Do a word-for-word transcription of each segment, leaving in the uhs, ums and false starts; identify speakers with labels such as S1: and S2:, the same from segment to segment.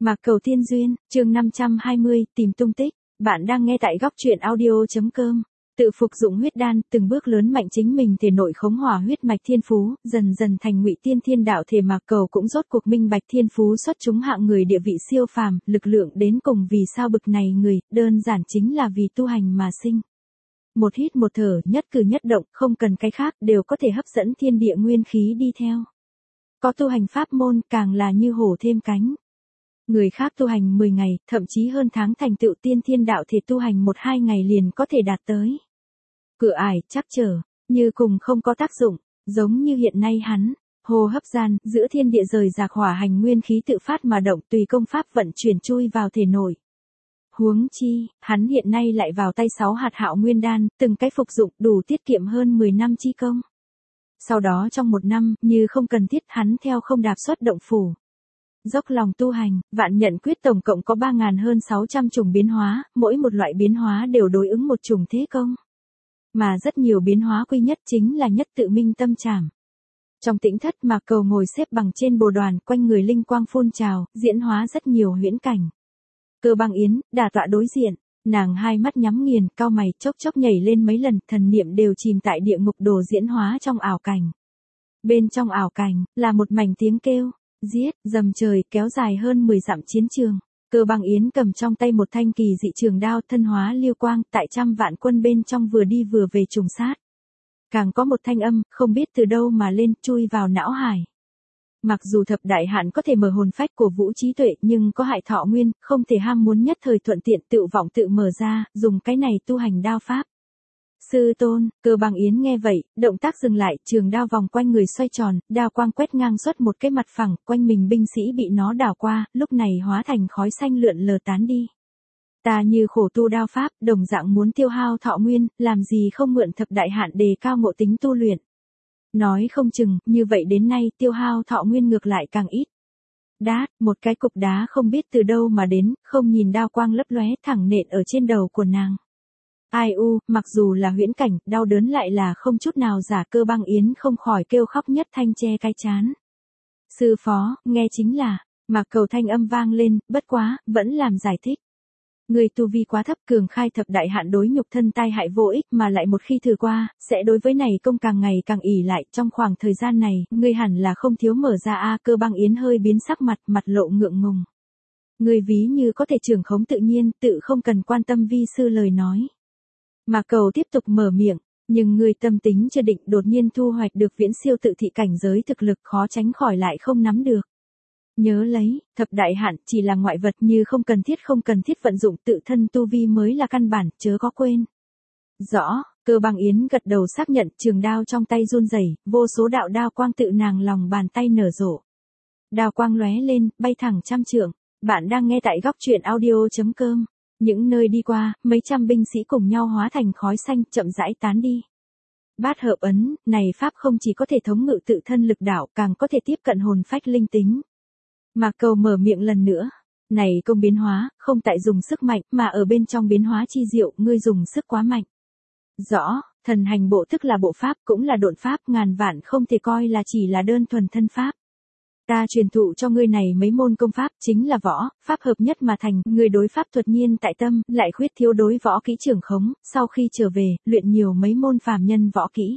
S1: Mạc Cầu Tiên Duyên, chương năm trăm hai mươi, tìm tung tích. Bạn đang nghe tại góc truyện audio chấm com. Tự phục dụng huyết đan, từng bước lớn mạnh chính mình thể nội khống hỏa huyết mạch thiên phú, dần dần thành ngụy tiên thiên đạo thể. Mạc Cầu cũng rốt cuộc minh bạch thiên phú xuất chúng hạng người địa vị siêu phàm, lực lượng đến cùng vì sao bực này người, đơn giản chính là vì tu hành mà sinh. Một hít một thở, nhất cử nhất động, không cần cái khác, đều có thể hấp dẫn thiên địa nguyên khí đi theo. Có tu hành pháp môn, càng là như hổ thêm cánh. Người khác tu hành mười ngày, thậm chí hơn tháng thành tựu tiên thiên đạo thể tu hành một hai ngày liền có thể đạt tới. Cửa ải, chắc trở, như cùng không có tác dụng, giống như hiện nay hắn, hô hấp gian, giữa thiên địa rời rạc hỏa hành nguyên khí tự phát mà động tùy công pháp vận chuyển chui vào thể nội. Huống chi, hắn hiện nay lại vào tay sáu hạt hạo nguyên đan, từng cái phục dụng đủ tiết kiệm hơn mười năm chi công. Sau đó trong một năm, như không cần thiết hắn theo không đạp xuất động phủ. Dốc lòng tu hành, vạn nhận quyết tổng cộng có ba ngàn hơn sáu trăm chủng biến hóa, mỗi một loại biến hóa đều đối ứng một chủng thế công. Mà rất nhiều biến hóa quy nhất chính là nhất tự minh tâm trảm. Trong tĩnh thất Mạc Cầu ngồi xếp bằng trên bồ đoàn, quanh người linh quang phun trào, diễn hóa rất nhiều huyễn cảnh. Cơ Băng Yến, đả tọa đối diện, nàng hai mắt nhắm nghiền, cau mày, chốc chốc nhảy lên mấy lần, thần niệm đều chìm tại địa ngục đồ diễn hóa trong ảo cảnh. Bên trong ảo cảnh, là một mảnh tiếng kêu. Giết, dầm trời, kéo dài hơn mười dặm chiến trường. Cơ Băng Yến cầm trong tay một thanh kỳ dị trường đao, thân hóa lưu quang, tại trăm vạn quân bên trong vừa đi vừa về trùng sát. Càng có một thanh âm, không biết từ đâu mà lên, chui vào não hải. Mặc dù thập đại hạn có thể mở hồn phách của vũ trí tuệ, nhưng có hại thọ nguyên, không thể ham muốn nhất thời thuận tiện tự vọng tự mở ra, dùng cái này tu hành đao pháp. Sư tôn, Cơ Băng Yến nghe vậy, động tác dừng lại, trường đao vòng quanh người xoay tròn, đao quang quét ngang suốt một cái mặt phẳng, quanh mình binh sĩ bị nó đảo qua, lúc này hóa thành khói xanh lượn lờ tán đi. Ta như khổ tu đao pháp, đồng dạng muốn tiêu hao thọ nguyên, làm gì không mượn thập đại hạn đề cao ngộ tính tu luyện. Nói không chừng, như vậy đến nay tiêu hao thọ nguyên ngược lại càng ít. Đát, một cái cục đá không biết từ đâu mà đến, không nhìn đao quang lấp lóe thẳng nện ở trên đầu của nàng. Ai u, mặc dù là huyễn cảnh, đau đớn lại là không chút nào giả. Cơ Băng Yến không khỏi kêu khóc nhất thanh che cái chán. Sư phó, nghe chính là, Mạc Cầu thanh âm vang lên, bất quá, vẫn làm giải thích. Người tu vi quá thấp, cường khai thập đại hạn đối nhục thân tai hại vô ích, mà lại một khi thử qua, sẽ đối với này công càng ngày càng ỉ lại. Trong khoảng thời gian này, ngươi hẳn là không thiếu mở ra a. Cơ Băng Yến hơi biến sắc mặt, mặt lộ ngượng ngùng. Ngươi ví như có thể trưởng khống tự nhiên, tự không cần quan tâm vi sư lời nói. Mạc Cầu tiếp tục mở miệng, nhưng người tâm tính chưa định, đột nhiên thu hoạch được viễn siêu tự thị cảnh giới thực lực, khó tránh khỏi lại không nắm được. Nhớ lấy, thập đại hạn chỉ là ngoại vật, như không cần thiết không cần thiết vận dụng, tự thân tu vi mới là căn bản, chớ có quên. Rõ, Cơ Băng Yến gật đầu xác nhận, trường đao trong tay run rẩy, vô số đạo đao quang tự nàng lòng bàn tay nở rộ. Đao quang lóe lên, bay thẳng trăm trượng. Bạn đang nghe tại góc truyện audio chấm com. Những nơi đi qua, mấy trăm binh sĩ cùng nhau hóa thành khói xanh, chậm rãi tán đi. Bát hợp ấn, này pháp không chỉ có thể thống ngự tự thân lực đạo, càng có thể tiếp cận hồn phách linh tính. Mạc Cầu mở miệng lần nữa. Này công biến hóa, không tại dùng sức mạnh, mà ở bên trong biến hóa chi diệu, ngươi dùng sức quá mạnh. Rõ, thần hành bộ thức là bộ pháp, cũng là độn pháp, ngàn vạn không thể coi là chỉ là đơn thuần thân pháp. Ta truyền thụ cho ngươi này mấy môn công pháp, chính là võ, pháp hợp nhất mà thành, ngươi đối pháp thuật nhiên tại tâm, lại khuyết thiếu đối võ kỹ trưởng khống, sau khi trở về, luyện nhiều mấy môn phàm nhân võ kỹ.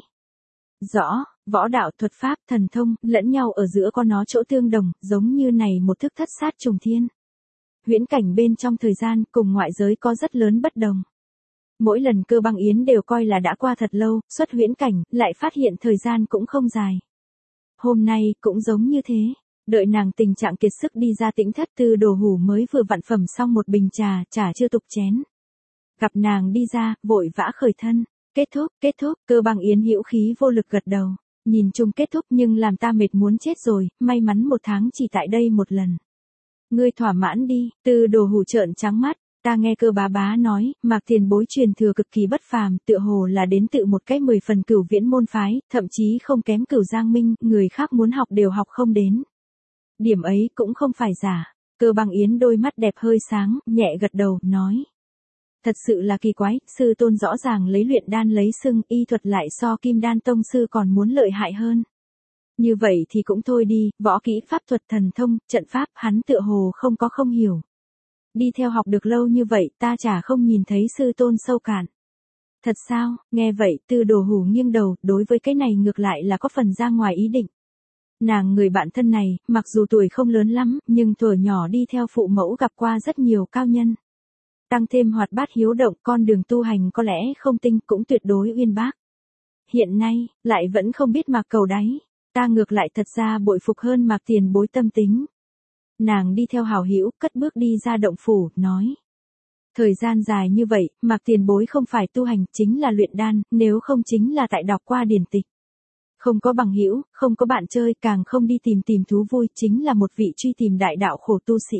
S1: Rõ, võ đạo, thuật pháp, thần thông, lẫn nhau ở giữa có nó chỗ tương đồng, giống như này một thức thất sát trùng thiên. Huyễn cảnh bên trong thời gian, cùng ngoại giới có rất lớn bất đồng. Mỗi lần Cơ Băng Yến đều coi là đã qua thật lâu, xuất huyễn cảnh, lại phát hiện thời gian cũng không dài. Hôm nay, cũng giống như thế. Đợi nàng tình trạng kiệt sức đi ra tĩnh thất, Tư Đồ Hủ mới vừa vặn phẩm xong một bình trà, trà chưa tục chén. Gặp nàng đi ra, vội vã khởi thân. Kết thúc, kết thúc, Cơ Băng Yến hữu khí vô lực gật đầu. Nhìn chung kết thúc nhưng làm ta mệt muốn chết rồi, may mắn một tháng chỉ tại đây một lần. Ngươi thỏa mãn đi, Tư Đồ Hủ trợn trắng mắt. Ta nghe Cơ bá bá nói, Mạc tiền bối truyền thừa cực kỳ bất phàm, tựa hồ là đến tự một cái mười phần cửu viễn môn phái, thậm chí không kém Cửu Giang Minh, người khác muốn học đều học không đến. Điểm ấy cũng không phải giả. Cơ Băng Yến đôi mắt đẹp hơi sáng, nhẹ gật đầu, nói. Thật sự là kỳ quái, sư tôn rõ ràng lấy luyện đan lấy xưng, y thuật lại so Kim Đan tông sư còn muốn lợi hại hơn. Như vậy thì cũng thôi đi, võ kỹ pháp thuật thần thông, trận pháp hắn tựa hồ không có không hiểu. Đi theo học được lâu như vậy ta chả không nhìn thấy sư tôn sâu cạn. Thật sao, nghe vậy Tư Đồ Hủ nghiêng đầu, đối với cái này ngược lại là có phần ra ngoài ý định. Nàng người bạn thân này, mặc dù tuổi không lớn lắm, nhưng thuở nhỏ đi theo phụ mẫu gặp qua rất nhiều cao nhân. Tăng thêm hoạt bát hiếu động, con đường tu hành có lẽ không tinh cũng tuyệt đối uyên bác. Hiện nay, lại vẫn không biết Mạc Cầu đáy, ta ngược lại thật ra bội phục hơn Mạc tiền bối tâm tính. Nàng đi theo hảo hữu, cất bước đi ra động phủ, nói. Thời gian dài như vậy, Mạc tiền bối không phải tu hành, chính là luyện đan, nếu không chính là tại đọc qua điển tịch. Không có bằng hữu, không có bạn chơi, càng không đi tìm tìm thú vui, chính là một vị truy tìm đại đạo khổ tu sĩ.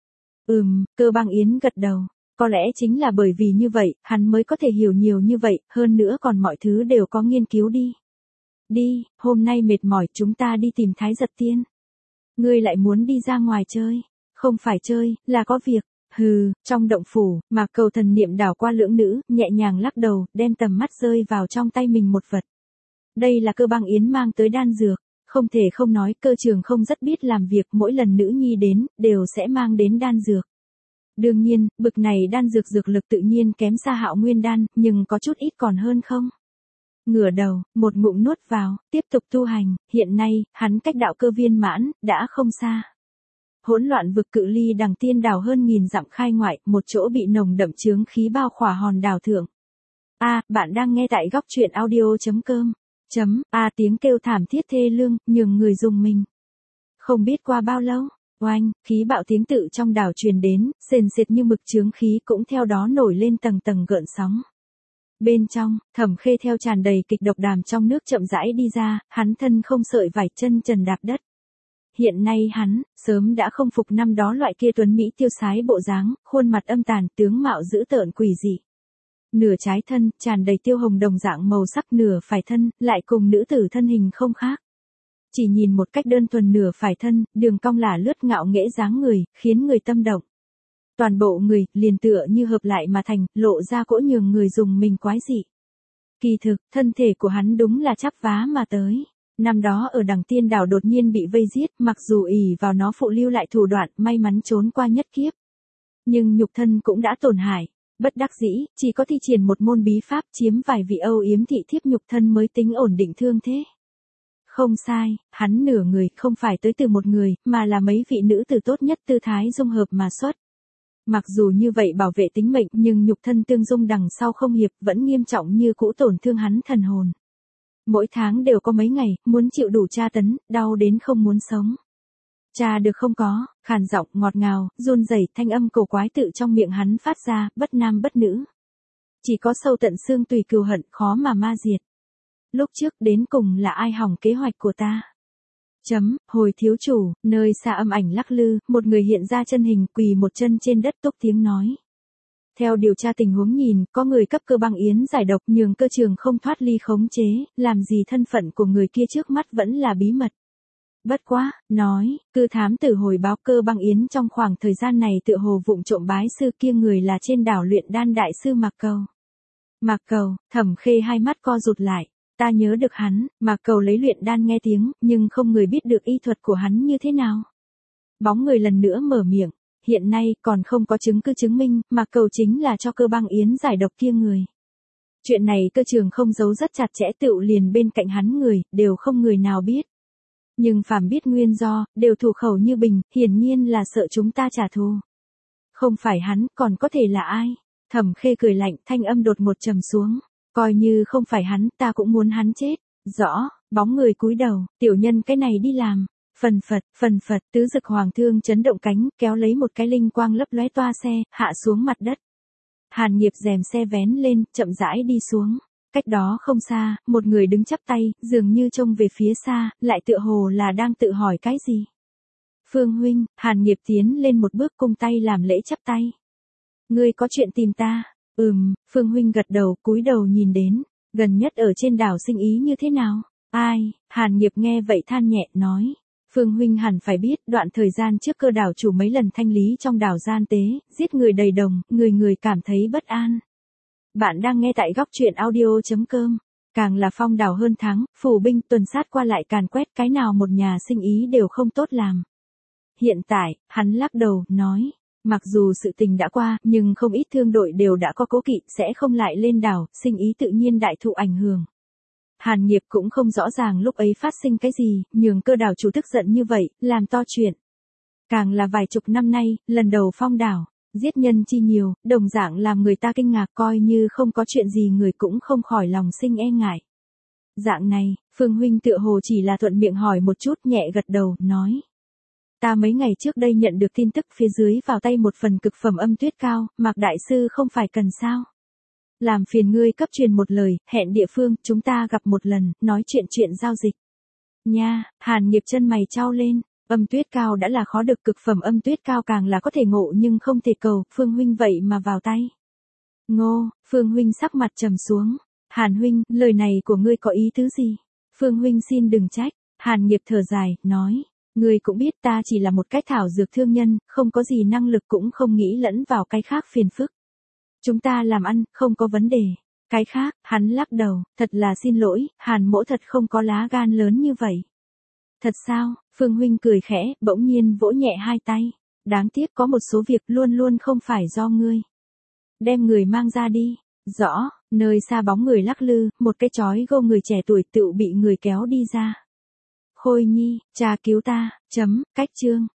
S1: Ừm, Cơ Băng Yến gật đầu. Có lẽ chính là bởi vì như vậy, hắn mới có thể hiểu nhiều như vậy, hơn nữa còn mọi thứ đều có nghiên cứu đi. Đi, hôm nay mệt mỏi, chúng ta đi tìm Thái Giật Tiên. Ngươi lại muốn đi ra ngoài chơi. Không phải chơi, là có việc. Hừ, trong động phủ, Mạc Cầu thần niệm đảo qua lưỡng nữ, nhẹ nhàng lắc đầu, đem tầm mắt rơi vào trong tay mình một vật. Đây là Cơ Băng Yến mang tới đan dược, không thể không nói Cơ Trường không rất biết làm việc, mỗi lần nữ nhi đến, đều sẽ mang đến đan dược. Đương nhiên, bực này đan dược dược lực tự nhiên kém xa Hạo Nguyên đan, nhưng có chút ít còn hơn không? Ngửa đầu, một ngụm nuốt vào, tiếp tục tu hành, hiện nay, hắn cách đạo cơ viên mãn, đã không xa. Hỗn loạn vực cự ly Đằng Tiên đảo hơn nghìn dặm khai ngoại, một chỗ bị nồng đậm chướng khí bao khỏa hòn đảo thượng. A, à, bạn đang nghe tại góc truyện audio chấm com. Chấm, A à, tiếng kêu thảm thiết thê lương, nhường người dùng mình. Không biết qua bao lâu, oanh, khí bạo tiếng tự trong đảo truyền đến, sền sệt như mực chướng khí cũng theo đó nổi lên tầng tầng gợn sóng. Bên trong, Thẩm Khê theo tràn đầy kịch độc đàm trong nước chậm rãi đi ra, hắn thân không sợi vải chân trần đạp đất. Hiện nay hắn, sớm đã không phục năm đó loại kia tuấn Mỹ tiêu sái bộ dáng, khuôn mặt âm tàn, tướng mạo dữ tợn quỷ dị. Nửa trái thân, tràn đầy tiêu hồng đồng dạng màu sắc, nửa phải thân, lại cùng nữ tử thân hình không khác. Chỉ nhìn một cách đơn thuần nửa phải thân, đường cong là lướt ngạo nghễ dáng người, khiến người tâm động. Toàn bộ người, liền tựa như hợp lại mà thành, lộ ra cỗ nhường người dùng mình quái dị. Kỳ thực, thân thể của hắn đúng là chắp vá mà tới. Năm đó ở Đằng Tiên đảo đột nhiên bị vây giết, mặc dù ỷ vào nó phụ lưu lại thủ đoạn, may mắn trốn qua nhất kiếp. Nhưng nhục thân cũng đã tổn hại. Bất đắc dĩ, chỉ có thi triển một môn bí pháp chiếm vài vị âu yếm thị thiếp nhục thân mới tính ổn định thương thế. Không sai, hắn nửa người không phải tới từ một người, mà là mấy vị nữ tử tốt nhất tư thái dung hợp mà xuất. Mặc dù như vậy bảo vệ tính mệnh, nhưng nhục thân tương dung đằng sau không hiệp vẫn nghiêm trọng như cũ tổn thương hắn thần hồn. Mỗi tháng đều có mấy ngày, muốn chịu đủ tra tấn, đau đến không muốn sống. Cha được không có, khàn giọng ngọt ngào, run rẩy, thanh âm cổ quái tự trong miệng hắn phát ra, bất nam bất nữ. Chỉ có sâu tận xương tùy cừu hận, khó mà ma diệt. Lúc trước đến cùng là ai hỏng kế hoạch của ta? Chấm, hồi thiếu chủ, nơi xa âm ảnh lắc lư, một người hiện ra chân hình quỳ một chân trên đất túc tiếng nói. Theo điều tra tình huống nhìn, có người cấp Cơ Băng Yến giải độc nhường Cơ Trường không thoát ly khống chế, làm gì thân phận của người kia trước mắt vẫn là bí mật. Bất quá, nói, cư thám tử hồi báo Cơ Băng Yến trong khoảng thời gian này tựa hồ vụng trộm bái sư kia người là trên đảo luyện đan đại sư Mạc Cầu. Mạc Cầu, Thẩm Khê hai mắt co rụt lại. Ta nhớ được hắn, Mạc Cầu lấy luyện đan nghe tiếng, nhưng không người biết được y thuật của hắn như thế nào. Bóng người lần nữa mở miệng, hiện nay còn không có chứng cứ chứng minh, Mạc Cầu chính là cho Cơ Băng Yến giải độc kia người. Chuyện này Cơ Trường không giấu rất chặt chẽ, tựu liền bên cạnh hắn người, đều không người nào biết. Nhưng phàm biết nguyên do, đều thủ khẩu như bình, hiển nhiên là sợ chúng ta trả thù. Không phải hắn, còn có thể là ai? Thẩm Khê cười lạnh, thanh âm đột ngột trầm xuống. Coi như không phải hắn, ta cũng muốn hắn chết. Rõ, bóng người cúi đầu, tiểu nhân cái này đi làm. Phần phật, phần phật, tứ dực hoàng thương chấn động cánh, kéo lấy một cái linh quang lấp lóe toa xe, hạ xuống mặt đất. Hàn Nghiệp rèm xe vén lên, chậm rãi đi xuống. Cách đó không xa, một người đứng chắp tay, dường như trông về phía xa, lại tựa hồ là đang tự hỏi cái gì. Phương huynh, Hàn Nghiệp tiến lên một bước cung tay làm lễ chắp tay. Ngươi có chuyện tìm ta? Ừm, Phương huynh gật đầu, cúi đầu nhìn đến, gần nhất ở trên đảo sinh ý như thế nào? Ai? Hàn Nghiệp nghe vậy than nhẹ, nói. Phương huynh hẳn phải biết, đoạn thời gian trước Cơ đảo chủ mấy lần thanh lý trong đảo gian tế, giết người đầy đồng, người người cảm thấy bất an. Bạn đang nghe tại góc truyện audio chấm com. Càng là phong đảo hơn tháng, phủ binh tuần sát qua lại càn quét, cái nào một nhà sinh ý đều không tốt làm. Hiện tại, hắn lắc đầu, nói, mặc dù sự tình đã qua, nhưng không ít thương đội đều đã có cố kỵ, sẽ không lại lên đảo, sinh ý tự nhiên đại thụ ảnh hưởng. Hàn Nghiệp cũng không rõ ràng lúc ấy phát sinh cái gì, nhường Cơ đảo chủ tức giận như vậy, làm to chuyện. Càng là vài chục năm nay, lần đầu phong đảo, giết nhân chi nhiều, đồng dạng làm người ta kinh ngạc, coi như không có chuyện gì người cũng không khỏi lòng sinh e ngại. Dạng này, Phương huynh tựa hồ chỉ là thuận miệng hỏi một chút, nhẹ gật đầu, nói. Ta mấy ngày trước đây nhận được tin tức phía dưới vào tay một phần cực phẩm âm tuyết cao, Mạc đại sư không phải cần sao? Làm phiền ngươi cấp truyền một lời, hẹn địa phương, chúng ta gặp một lần, nói chuyện chuyện giao dịch. Nha, Hàn Nghiệp chân mày chau lên, âm tuyết cao đã là khó được, cực phẩm âm tuyết cao càng là có thể ngộ nhưng không thể cầu, Phương huynh vậy mà vào tay. Ngô, Phương huynh sắc mặt trầm xuống. Hàn huynh, lời này của ngươi có ý tứ gì? Phương huynh xin đừng trách. Hàn Nghiệp thở dài, nói. Ngươi cũng biết ta chỉ là một cái thảo dược thương nhân, không có gì năng lực cũng không nghĩ lẫn vào cái khác phiền phức. Chúng ta làm ăn, không có vấn đề. Cái khác, hắn lắc đầu, thật là xin lỗi, Hàn mỗ thật không có lá gan lớn như vậy. Thật sao? Phương huynh cười khẽ, bỗng nhiên vỗ nhẹ hai tay. Đáng tiếc có một số việc luôn luôn không phải do ngươi. Đem người mang ra đi. Rõ, nơi xa bóng người lắc lư, một cái chói gô người trẻ tuổi tựu bị người kéo đi ra. Khôi Nhi, cha cứu ta, chấm, cách chương.